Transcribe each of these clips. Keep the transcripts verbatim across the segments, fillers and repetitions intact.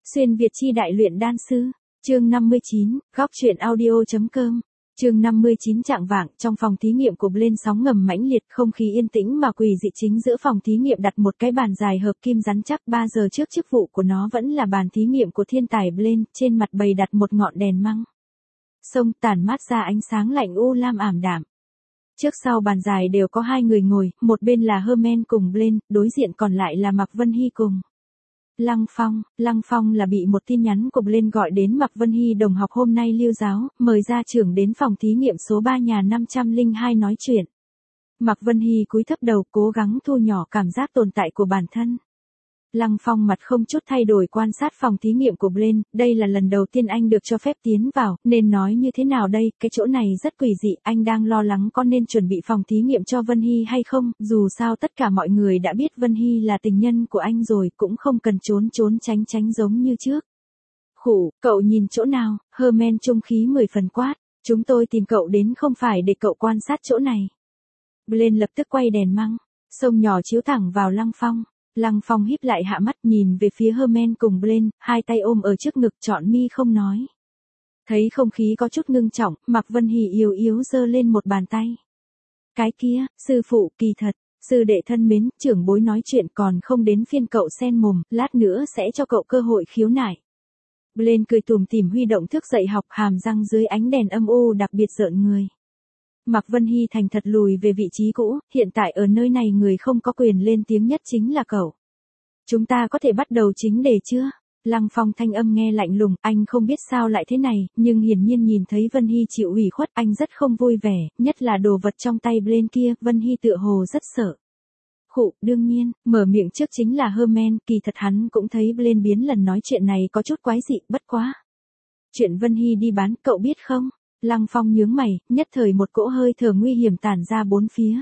Xuyên Việt chi đại luyện đan sư, chương năm mươi chín, góc truyện audio.com. Chương năm mươi chín Trạng vạng, trong phòng thí nghiệm cụp lên sóng ngầm mãnh liệt, không khí yên tĩnh mà quỷ dị. Chính giữa phòng thí nghiệm đặt một cái bàn dài hợp kim rắn chắc, ba giờ trước chức vụ của nó vẫn là bàn thí nghiệm của thiên tài Blaine, trên mặt bày đặt một ngọn đèn măng. Sông tản mát ra ánh sáng lạnh u lam ảm đạm. Trước sau bàn dài đều có hai người ngồi, một bên là Herman cùng Blaine, đối diện còn lại là Mạc Vân Hy cùng Lăng Phong. Lăng Phong là bị một tin nhắn của Blaine gọi đến. Mạc Vân Hy đồng học hôm nay lưu giáo, mời gia trưởng đến phòng thí nghiệm số ba nhà năm trăm lẻ hai nói chuyện. Mạc Vân Hy cúi thấp đầu, cố gắng thu nhỏ cảm giác tồn tại của bản thân. Lăng Phong mặt không chút thay đổi quan sát phòng thí nghiệm của Blaine, đây là lần đầu tiên anh được cho phép tiến vào, nên nói như thế nào đây, cái chỗ này rất quỷ dị, anh đang lo lắng có nên chuẩn bị phòng thí nghiệm cho Vân Hy hay không, dù sao tất cả mọi người đã biết Vân Hy là tình nhân của anh rồi, cũng không cần trốn trốn tránh tránh giống như trước. Khủ, cậu nhìn chỗ nào, Herman trung khí mười phần quát, chúng tôi tìm cậu đến không phải để cậu quan sát chỗ này. Blaine lập tức quay đèn măng, sông nhỏ chiếu thẳng vào Lăng Phong. Lăng Phong híp lại hạ mắt nhìn về phía Herman cùng Blaine, hai tay ôm ở trước ngực trọn mi không nói. Thấy không khí có chút ngưng trọng, Mạc Vân Hy yếu yếu giơ lên một bàn tay. Cái kia, sư phụ, kỳ thật, sư đệ thân mến, trưởng bối nói chuyện còn không đến phiên cậu xen mồm, lát nữa sẽ cho cậu cơ hội khiếu nại. Blaine cười tủm tỉm huy động thước dạy học, hàm răng dưới ánh đèn âm u đặc biệt rợn người. Mạc Vân Hy thành thật lùi về vị trí cũ, hiện tại ở nơi này người không có quyền lên tiếng nhất chính là cậu. Chúng ta có thể bắt đầu chính đề chưa? Lăng Phong thanh âm nghe lạnh lùng, anh không biết sao lại thế này, nhưng hiển nhiên nhìn thấy Vân Hy chịu ủy khuất, anh rất không vui vẻ, nhất là đồ vật trong tay Blaine kia, Vân Hy tựa hồ rất sợ. Khụ, đương nhiên, mở miệng trước chính là Herman, kỳ thật hắn cũng thấy Blaine biến lần nói chuyện này có chút quái dị, bất quá. Chuyện Vân Hy đi bán, cậu biết không? Lăng Phong nhướng mày, nhất thời một cỗ hơi thở nguy hiểm tản ra bốn phía.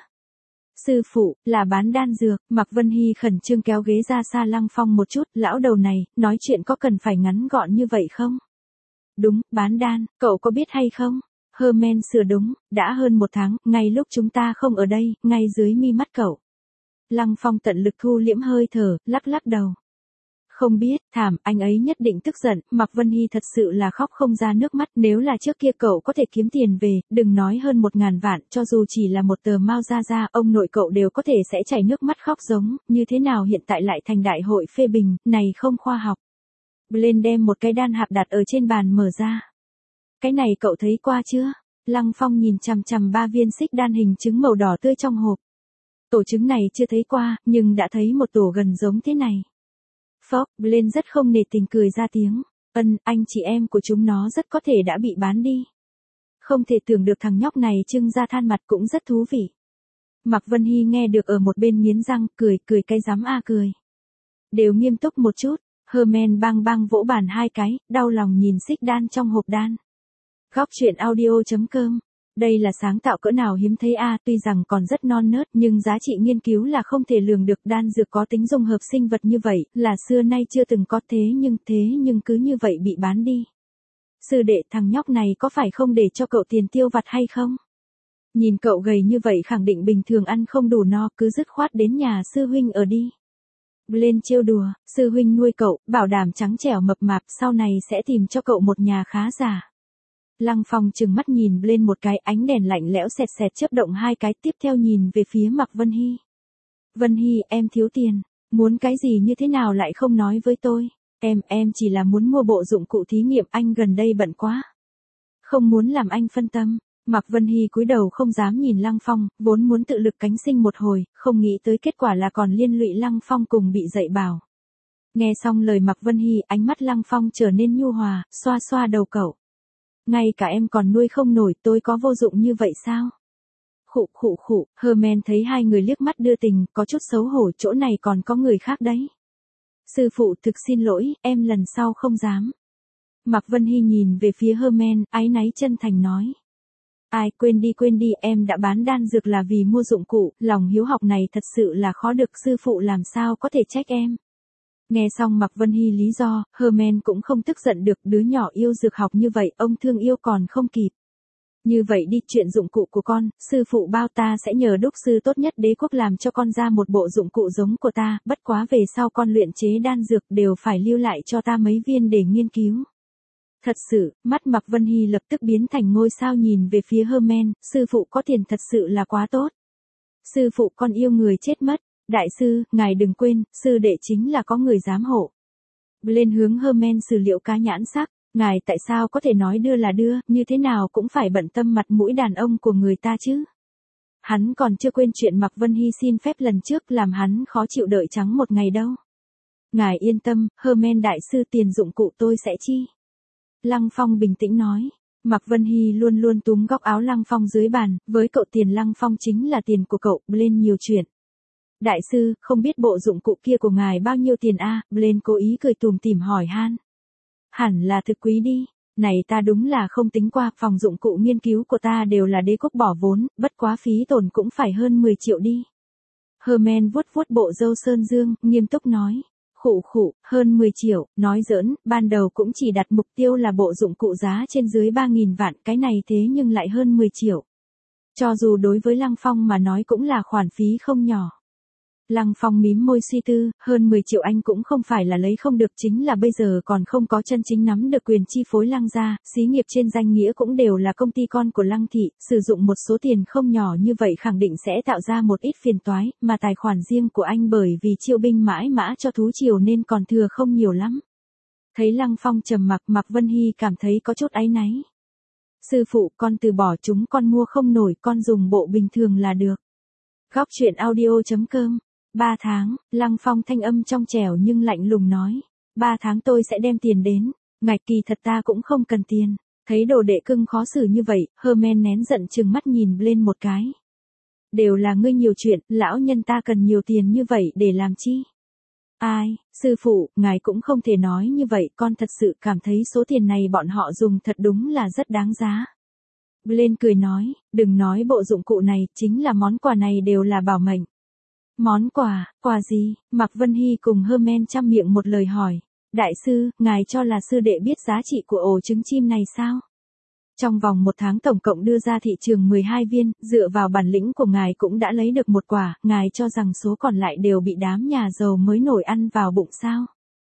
Sư phụ, là bán đan dược, Mạc Vân Hy khẩn trương kéo ghế ra xa Lăng Phong một chút, lão đầu này, nói chuyện có cần phải ngắn gọn như vậy không? Đúng, bán đan, cậu có biết hay không? Herman sửa đúng, đã hơn một tháng, ngay lúc chúng ta không ở đây, ngay dưới mi mắt cậu. Lăng Phong tận lực thu liễm hơi thở, lắc lắc đầu. Không biết, thảm, anh ấy nhất định tức giận, Mạc Vân Hy thật sự là khóc không ra nước mắt, nếu là trước kia cậu có thể kiếm tiền về, đừng nói hơn một ngàn vạn, cho dù chỉ là một tờ mao ra ra, ông nội cậu đều có thể sẽ chảy nước mắt khóc giống, như thế nào hiện tại lại thành đại hội phê bình, này không khoa học. Blaine đem một cái đan hạp đặt ở trên bàn mở ra. Cái này cậu thấy qua chưa? Lăng Phong nhìn chằm chằm ba viên xích đan hình trứng màu đỏ tươi trong hộp. Tổ trứng này chưa thấy qua, nhưng đã thấy một tổ gần giống thế này. Phốc, Blaine rất không nể tình cười ra tiếng, ân, anh chị em của chúng nó rất có thể đã bị bán đi. Không thể tưởng được thằng nhóc này trưng ra than mặt cũng rất thú vị. Mạc Vân Hy nghe được ở một bên nghiến răng, cười, cười cái dám a cười. Đều nghiêm túc một chút, Herman bang bang vỗ bàn hai cái, đau lòng nhìn xích đan trong hộp đan. Góc truyện audio.com. Đây là sáng tạo cỡ nào hiếm thấy a, tuy rằng còn rất non nớt nhưng giá trị nghiên cứu là không thể lường được, đan dược có tính dung hợp sinh vật như vậy, là xưa nay chưa từng có, thế nhưng thế nhưng cứ như vậy bị bán đi. Sư đệ, thằng nhóc này có phải không để cho cậu tiền tiêu vặt hay không? Nhìn cậu gầy như vậy khẳng định bình thường ăn không đủ no, cứ dứt khoát đến nhà sư huynh ở đi. Blaine trêu đùa, sư huynh nuôi cậu, bảo đảm trắng trẻo mập mạp, sau này sẽ tìm cho cậu một nhà khá giả. Lăng Phong trừng mắt nhìn Blaine một cái, ánh đèn lạnh lẽo xẹt xẹt chớp động hai cái, tiếp theo nhìn về phía Mạc Vân Hy. Vân Hy, em thiếu tiền, muốn cái gì như thế nào lại không nói với tôi, em, em chỉ là muốn mua bộ dụng cụ thí nghiệm, anh gần đây bận quá. Không muốn làm anh phân tâm, Mạc Vân Hy cúi đầu không dám nhìn Lăng Phong, vốn muốn tự lực cánh sinh một hồi, không nghĩ tới kết quả là còn liên lụy Lăng Phong cùng bị dạy bảo. Nghe xong lời Mạc Vân Hy, ánh mắt Lăng Phong trở nên nhu hòa, xoa xoa đầu cậu. Ngay cả em còn nuôi không nổi, tôi có vô dụng như vậy sao? Khụ khụ khụ, Herman thấy hai người liếc mắt đưa tình, có chút xấu hổ, chỗ này còn có người khác đấy. Sư phụ, thực xin lỗi, em lần sau không dám. Mạc Vân Hy nhìn về phía Herman, áy náy chân thành nói. Ai, quên đi quên đi, em đã bán đan dược là vì mua dụng cụ, lòng hiếu học này thật sự là khó được, sư phụ làm sao có thể trách em. Nghe xong Mạc Vân Hy lý do, Herman cũng không tức giận được, đứa nhỏ yêu dược học như vậy, ông thương yêu còn không kịp. Như vậy đi, chuyện dụng cụ của con, sư phụ bao ta sẽ nhờ đúc sư tốt nhất đế quốc làm cho con ra một bộ dụng cụ giống của ta, bất quá về sau con luyện chế đan dược đều phải lưu lại cho ta mấy viên để nghiên cứu. Thật sự, mắt Mạc Vân Hy lập tức biến thành ngôi sao nhìn về phía Herman, sư phụ có tiền thật sự là quá tốt. Sư phụ con yêu người chết mất, đại sư, ngài đừng quên, sư đệ chính là có người giám hộ. Lên hướng Herman sử liệu cá nhãn sắc, ngài tại sao có thể nói đưa là đưa, như thế nào cũng phải bận tâm mặt mũi đàn ông của người ta chứ. Hắn còn chưa quên chuyện Mạc Vân Hy xin phép lần trước làm hắn khó chịu đợi trắng một ngày đâu. Ngài yên tâm, Herman đại sư, tiền dụng cụ tôi sẽ chi. Lăng Phong bình tĩnh nói. Mạc Vân Hy luôn luôn túm góc áo Lăng Phong dưới bàn, với cậu tiền Lăng Phong chính là tiền của cậu, lên nhiều chuyện. Đại sư, không biết bộ dụng cụ kia của ngài bao nhiêu tiền a? À? Lên cố ý cười tùm tìm hỏi han. Hẳn là thực quý đi. Này ta đúng là không tính qua, phòng dụng cụ nghiên cứu của ta đều là đế quốc bỏ vốn, bất quá phí tổn cũng phải hơn mười triệu đi. Herman vuốt vuốt bộ râu sơn dương, nghiêm túc nói. Khụ khụ, hơn mười triệu, nói giỡn, ban đầu cũng chỉ đặt mục tiêu là bộ dụng cụ giá trên dưới ba nghìn vạn, cái này thế nhưng lại hơn mười triệu. Cho dù đối với Lăng Phong mà nói cũng là khoản phí không nhỏ. Lăng Phong mím môi suy tư, hơn mười triệu anh cũng không phải là lấy không được, chính là bây giờ còn không có chân chính nắm được quyền chi phối Lăng gia, xí nghiệp trên danh nghĩa cũng đều là công ty con của Lăng thị, sử dụng một số tiền không nhỏ như vậy khẳng định sẽ tạo ra một ít phiền toái, mà tài khoản riêng của anh bởi vì chiêu binh mãi mã cho thú triều nên còn thừa không nhiều lắm. Thấy Lăng Phong trầm mặc, Mạc Vân Hy cảm thấy có chút áy náy. Sư phụ, con từ bỏ chúng, con mua không nổi, con dùng bộ bình thường là được. Góc truyện audio chấm com. Ba tháng, Lăng Phong thanh âm trong trẻo nhưng lạnh lùng nói. Ba tháng tôi sẽ đem tiền đến, ngạch kỳ thật ta cũng không cần tiền. Thấy đồ đệ cưng khó xử như vậy, Herman nén giận trừng mắt nhìn lên một cái. Đều là ngươi nhiều chuyện, lão nhân ta cần nhiều tiền như vậy để làm chi? Ai, sư phụ, ngài cũng không thể nói như vậy, con thật sự cảm thấy số tiền này bọn họ dùng thật đúng là rất đáng giá. Lên cười nói, đừng nói bộ dụng cụ này, chính là món quà này đều là bảo mệnh. Món quà, quà gì? Mạc Vân Hy cùng Herman chăm miệng một lời hỏi. Đại sư, ngài cho là sư đệ biết giá trị của ổ trứng chim này sao? Trong vòng một tháng tổng cộng đưa ra thị trường mười hai viên, dựa vào bản lĩnh của ngài cũng đã lấy được một quả, ngài cho rằng số còn lại đều bị đám nhà giàu mới nổi ăn vào bụng sao?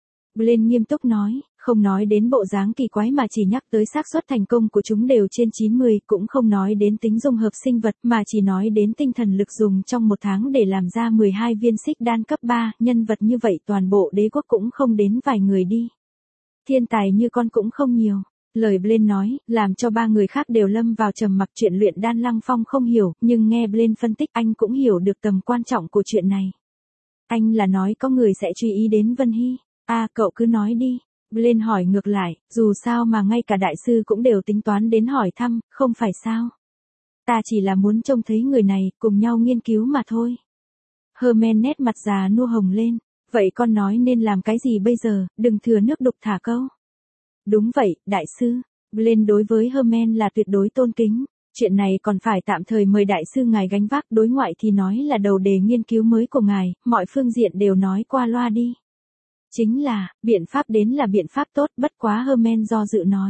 Lên nghiêm túc nói, không nói đến bộ dáng kỳ quái mà chỉ nhắc tới xác suất thành công của chúng đều trên chín mươi, cũng không nói đến tính dung hợp sinh vật mà chỉ nói đến tinh thần lực dùng trong một tháng để làm ra mười hai viên xích đan cấp ba, nhân vật như vậy toàn bộ đế quốc cũng không đến vài người đi. Thiên tài như con cũng không nhiều. Lời Blaine nói, làm cho ba người khác đều lâm vào trầm mặc, chuyện luyện đan Lăng Phong không hiểu, nhưng nghe Blaine phân tích anh cũng hiểu được tầm quan trọng của chuyện này. Anh là nói có người sẽ chú ý đến Vân Hy. À cậu cứ nói đi. Blaine hỏi ngược lại, dù sao mà ngay cả đại sư cũng đều tính toán đến hỏi thăm, không phải sao? Ta chỉ là muốn trông thấy người này, cùng nhau nghiên cứu mà thôi. Herman nét mặt già nua hồng lên. Vậy con nói nên làm cái gì bây giờ, đừng thừa nước đục thả câu. Đúng vậy, đại sư. Blaine đối với Herman là tuyệt đối tôn kính. Chuyện này còn phải tạm thời mời đại sư ngài gánh vác, đối ngoại thì nói là đầu đề nghiên cứu mới của ngài, mọi phương diện đều nói qua loa đi. Chính là, biện pháp đến là biện pháp tốt, bất quá Herman do dự nói.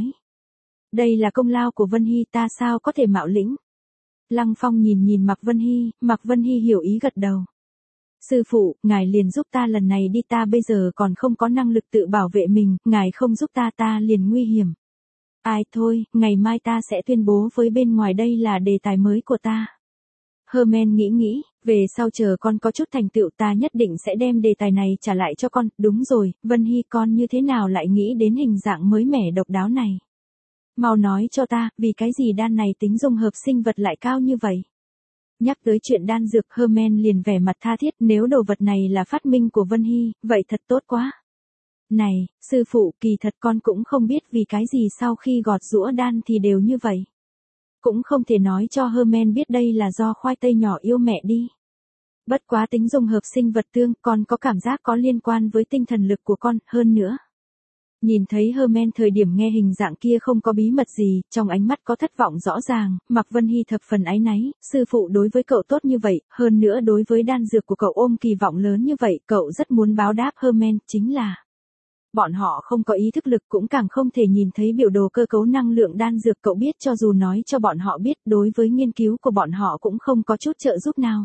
Đây là công lao của Vân Hy, ta sao có thể mạo lĩnh. Lăng Phong nhìn nhìn Mạc Vân Hy, Mạc Vân Hy hiểu ý gật đầu. Sư phụ, ngài liền giúp ta lần này đi, ta bây giờ còn không có năng lực tự bảo vệ mình, ngài không giúp ta ta liền nguy hiểm. Ai thôi, ngày mai ta sẽ tuyên bố với bên ngoài đây là đề tài mới của ta. Herman nghĩ nghĩ, về sau chờ con có chút thành tựu ta nhất định sẽ đem đề tài này trả lại cho con, đúng rồi, Vân Hy con như thế nào lại nghĩ đến hình dạng mới mẻ độc đáo này. Mau nói cho ta, vì cái gì đan này tính dung hợp sinh vật lại cao như vậy? Nhắc tới chuyện đan dược, Herman liền vẻ mặt tha thiết, nếu đồ vật này là phát minh của Vân Hy, vậy thật tốt quá. Này, sư phụ, kỳ thật con cũng không biết vì cái gì sau khi gọt giũa đan thì đều như vậy. Cũng không thể nói cho Herman biết đây là do khoai tây nhỏ yêu mẹ đi. Bất quá tính dung hợp sinh vật tương, con có cảm giác có liên quan với tinh thần lực của con, hơn nữa. Nhìn thấy Herman thời điểm nghe hình dạng kia không có bí mật gì, trong ánh mắt có thất vọng rõ ràng, Mạc Vân Hy thập phần áy náy, sư phụ đối với cậu tốt như vậy, hơn nữa đối với đan dược của cậu ôm kỳ vọng lớn như vậy, cậu rất muốn báo đáp Herman, chính là. bọn họ không có ý thức lực cũng càng không thể nhìn thấy biểu đồ cơ cấu năng lượng đan dược, cậu biết cho dù nói cho bọn họ biết, đối với nghiên cứu của bọn họ cũng không có chút trợ giúp nào.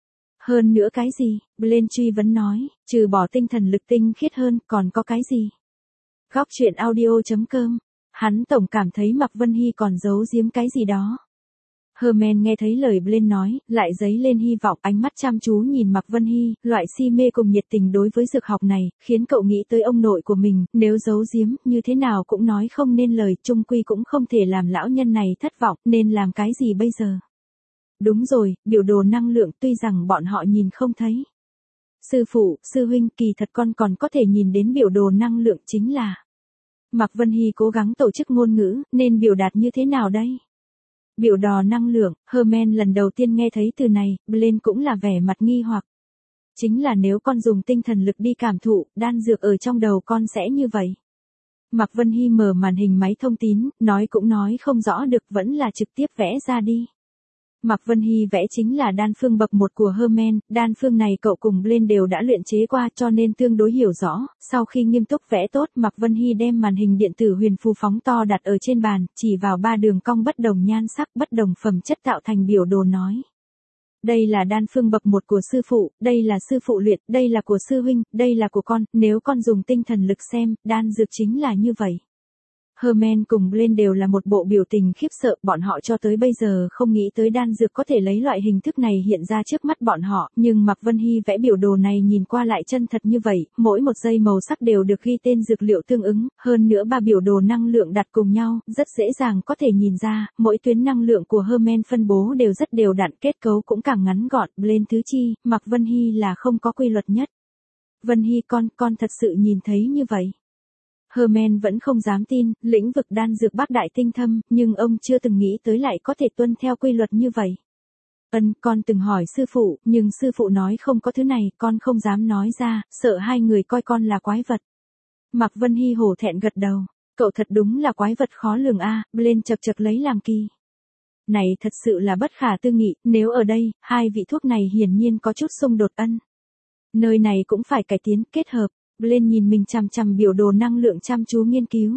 Hơn nữa cái gì? Blaine truy vấn nói, trừ bỏ tinh thần lực tinh khiết hơn, còn có cái gì? Góc truyện audio chấm com. Hắn tổng cảm thấy Mạc Vân Hy còn giấu giếm cái gì đó. Herman nghe thấy lời Blaine nói, lại dấy lên hy vọng, ánh mắt chăm chú nhìn Mạc Vân Hy, loại si mê cùng nhiệt tình đối với dược học này, khiến cậu nghĩ tới ông nội của mình, nếu giấu giếm, như thế nào cũng nói không nên lời, chung quy cũng không thể làm lão nhân này thất vọng, nên làm cái gì bây giờ? Đúng rồi, biểu đồ năng lượng tuy rằng bọn họ nhìn không thấy. Sư phụ, sư huynh, kỳ thật con còn có thể nhìn đến biểu đồ năng lượng chính là. Mạc Vân Hy cố gắng tổ chức ngôn ngữ, nên biểu đạt như thế nào đây? Biểu đồ năng lượng, Herman lần đầu tiên nghe thấy từ này, Blaine cũng là vẻ mặt nghi hoặc. Chính là nếu con dùng tinh thần lực đi cảm thụ, đan dược ở trong đầu con sẽ như vậy. Mạc Vân Hy mở màn hình máy thông tín, nói cũng nói không rõ được, vẫn là trực tiếp vẽ ra đi. Mạc Vân Hy vẽ chính là đan phương bậc một của Herman, đan phương này cậu cùng Blaine đều đã luyện chế qua cho nên tương đối hiểu rõ. Sau khi nghiêm túc vẽ tốt, Mạc Vân Hy đem màn hình điện tử huyền phù phóng to đặt ở trên bàn, chỉ vào ba đường cong bất đồng nhan sắc, bất đồng phẩm chất tạo thành biểu đồ nói. Đây là đan phương bậc một của sư phụ, đây là sư phụ luyện, đây là của sư huynh, đây là của con, nếu con dùng tinh thần lực xem, đan dược chính là như vậy. Herman cùng Blaine đều là một bộ biểu tình khiếp sợ, bọn họ cho tới bây giờ không nghĩ tới đan dược có thể lấy loại hình thức này hiện ra trước mắt bọn họ, nhưng Mạc Vân Hy vẽ biểu đồ này nhìn qua lại chân thật như vậy, mỗi một giây màu sắc đều được ghi tên dược liệu tương ứng, hơn nữa ba biểu đồ năng lượng đặt cùng nhau, rất dễ dàng có thể nhìn ra, mỗi tuyến năng lượng của Herman phân bố đều rất đều đặn, kết cấu cũng càng ngắn gọn, Blaine thứ chi, Mạc Vân Hy là không có quy luật nhất. Vân Hy con, con thật sự nhìn thấy như vậy. Herman vẫn không dám tin, lĩnh vực đan dược bác đại tinh thâm, nhưng ông chưa từng nghĩ tới lại có thể tuân theo quy luật như vậy. Ân, con từng hỏi sư phụ, nhưng sư phụ nói không có thứ này, con không dám nói ra, sợ hai người coi con là quái vật. Mạc Vân Hy hổ thẹn gật đầu, cậu thật đúng là quái vật khó lường a. À, Blaine chật chật lấy làm kỳ. Này thật sự là bất khả tư nghị, nếu ở đây, hai vị thuốc này hiển nhiên có chút xung đột ân. Nơi này cũng phải cải tiến, kết hợp. Blaine nhìn mình chằm chằm biểu đồ năng lượng chăm chú nghiên cứu.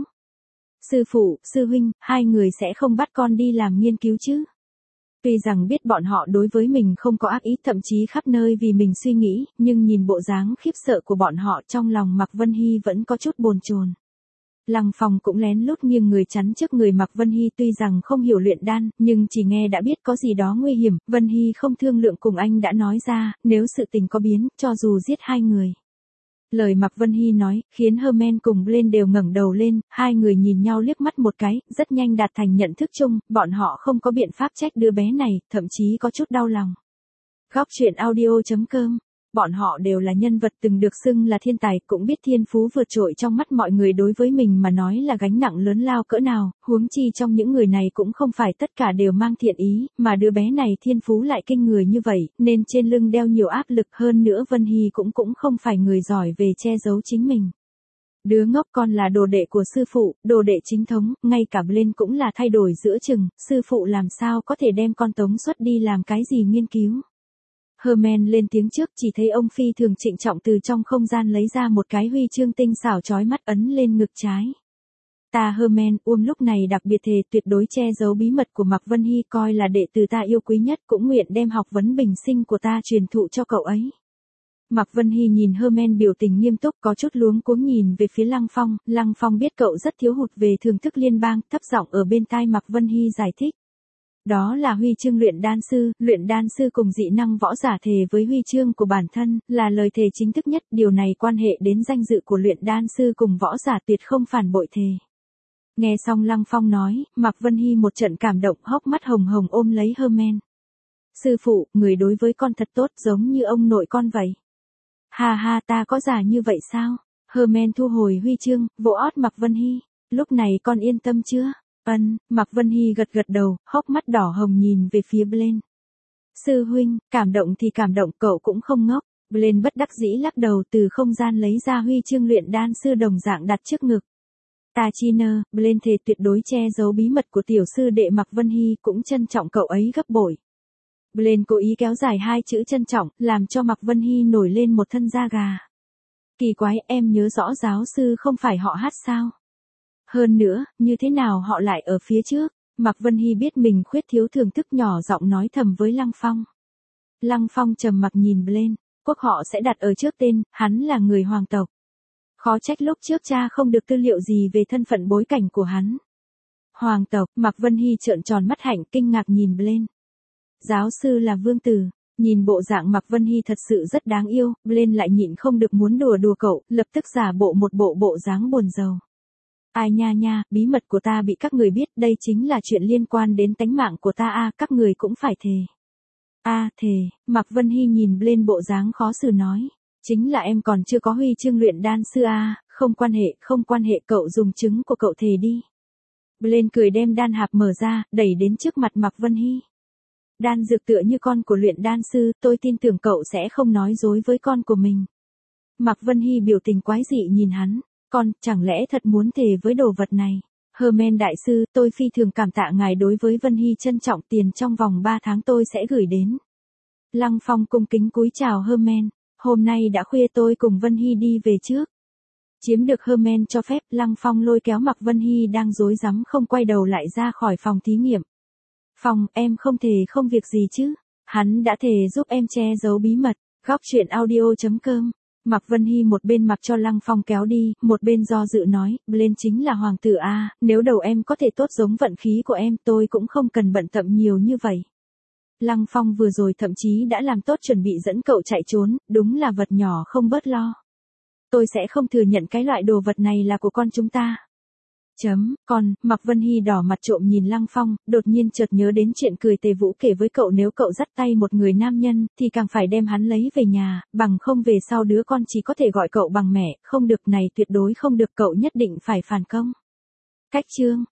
Sư phụ, sư huynh, hai người sẽ không bắt con đi làm nghiên cứu chứ? Tuy rằng biết bọn họ đối với mình không có ác ý, thậm chí khắp nơi vì mình suy nghĩ, nhưng nhìn bộ dáng khiếp sợ của bọn họ trong lòng Mạc Vân Hy vẫn có chút bồn chồn. Lăng Phong cũng lén lút nghiêng người chắn trước người Mạc Vân Hy, tuy rằng không hiểu luyện đan, nhưng chỉ nghe đã biết có gì đó nguy hiểm, Vân Hy không thương lượng cùng anh đã nói ra, nếu sự tình có biến, cho dù giết hai người. Lời Mạc Vân Hy nói, khiến Herman cùng Blaine đều ngẩng đầu lên, hai người nhìn nhau liếc mắt một cái, rất nhanh đạt thành nhận thức chung, bọn họ không có biện pháp trách đứa bé này, thậm chí có chút đau lòng. Góc truyện audio chấm com. Bọn họ đều là nhân vật từng được xưng là thiên tài, cũng biết thiên phú vượt trội trong mắt mọi người đối với mình mà nói là gánh nặng lớn lao cỡ nào, huống chi trong những người này cũng không phải tất cả đều mang thiện ý, mà đứa bé này thiên phú lại kinh người như vậy, nên trên lưng đeo nhiều áp lực, hơn nữa Vân Hy cũng cũng không phải người giỏi về che giấu chính mình. Đứa ngốc con là đồ đệ của sư phụ, đồ đệ chính thống, ngay cả Blaine cũng là thay đổi giữa chừng, sư phụ làm sao có thể đem con tống xuất đi làm cái gì nghiên cứu. Herman lên tiếng trước, chỉ thấy ông phi thường trịnh trọng từ trong không gian lấy ra một cái huy chương tinh xảo chói mắt ấn lên ngực trái. Ta Herman, um lúc này đặc biệt thề tuyệt đối che giấu bí mật của Mạc Vân Hy, coi là đệ tử ta yêu quý nhất, cũng nguyện đem học vấn bình sinh của ta truyền thụ cho cậu ấy. Mạc Vân Hy nhìn Herman biểu tình nghiêm túc, có chút luống cuống nhìn về phía Lăng Phong, Lăng Phong biết cậu rất thiếu hụt về thưởng thức liên bang, thấp giọng ở bên tai Mạc Vân Hy giải thích. Đó là huy chương luyện đan sư, luyện đan sư cùng dị năng võ giả thề với huy chương của bản thân, là lời thề chính thức nhất, điều này quan hệ đến danh dự của luyện đan sư cùng võ giả, tuyệt không phản bội thề. Nghe xong Lăng Phong nói, Mạc Vân Hy một trận cảm động, hốc mắt hồng hồng ôm lấy Herman. Sư phụ, người đối với con thật tốt, giống như ông nội con vậy. Ha ha, ta có già như vậy sao? Herman thu hồi huy chương, vỗ ót Mạc Vân Hy. Lúc này con yên tâm chưa? Ân, Mạc Vân Hy gật gật đầu, hốc mắt đỏ hồng nhìn về phía Blaine. Sư huynh, cảm động thì cảm động, cậu cũng không ngốc. Blaine bất đắc dĩ lắc đầu, từ không gian lấy ra huy chương luyện đan sư đồng dạng đặt trước ngực. Ta chi nơ, Blaine thề tuyệt đối che giấu bí mật của tiểu sư đệ Mạc Vân Hy, cũng trân trọng cậu ấy gấp bội. Blaine cố ý kéo dài hai chữ trân trọng, làm cho Mạc Vân Hy nổi lên một thân da gà. Kỳ quái, em nhớ rõ giáo sư không phải họ Hát sao? Hơn nữa, như thế nào họ lại ở phía trước? Mạc Vân Hy biết mình khuyết thiếu thưởng thức, nhỏ giọng nói thầm với Lăng Phong. Lăng Phong trầm mặc nhìn lên, quốc họ sẽ đặt ở trước tên, hắn là người hoàng tộc. Khó trách lúc trước cha không được tư liệu gì về thân phận bối cảnh của hắn. Hoàng tộc, Mạc Vân Hy trợn tròn mắt hạnh kinh ngạc nhìn Blaine. Giáo sư là vương tử, nhìn bộ dạng Mạc Vân Hy thật sự rất đáng yêu, Blaine lại nhịn không được muốn đùa đùa cậu, lập tức giả bộ một bộ bộ dáng buồn rầu. Ai nha nha, bí mật của ta bị các người biết, đây chính là chuyện liên quan đến tánh mạng của ta a, à, các người cũng phải thề. A, à, thề, Mạc Vân Hy nhìn Blaine bộ dáng khó xử nói. Chính là em còn chưa có huy chương luyện đan sư a, à, không quan hệ, không quan hệ, cậu dùng chứng của cậu thề đi. Blaine cười đem đan hạp mở ra, đẩy đến trước mặt Mạc Vân Hy. Đan dược tựa như con của luyện đan sư, tôi tin tưởng cậu sẽ không nói dối với con của mình. Mạc Vân Hy biểu tình quái dị nhìn hắn. Con, chẳng lẽ thật muốn thề với đồ vật này? Herman đại sư, tôi phi thường cảm tạ ngài đối với Vân Hy, trân trọng, tiền trong vòng ba tháng tôi sẽ gửi đến. Lăng Phong cung kính cúi chào Herman, hôm nay đã khuya, tôi cùng Vân Hy đi về trước. Chiếm được Herman cho phép, Lăng Phong lôi kéo Mạc Vân Hy đang rối rắm không quay đầu lại ra khỏi phòng thí nghiệm. Phong, em không thề không việc gì chứ? Hắn đã thề giúp em che giấu bí mật. Góc truyện audio chấm com. Mạc Vân Hy một bên mặc cho Lăng Phong kéo đi, một bên do dự nói, Blaine chính là hoàng tử a, nếu đầu em có thể tốt giống vận khí của em, tôi cũng không cần bận tâm nhiều như vậy. Lăng Phong vừa rồi thậm chí đã làm tốt chuẩn bị dẫn cậu chạy trốn, đúng là vật nhỏ không bớt lo. Tôi sẽ không thừa nhận cái loại đồ vật này là của con chúng ta. Chấm, còn, Mạc Vân Hy đỏ mặt trộm nhìn Lăng Phong, đột nhiên chợt nhớ đến chuyện cười Tề Vũ kể với cậu, nếu cậu dắt tay một người nam nhân, thì càng phải đem hắn lấy về nhà, bằng không về sau đứa con chỉ có thể gọi cậu bằng mẹ, không được, này tuyệt đối không được, cậu nhất định phải phản công. Cách chương.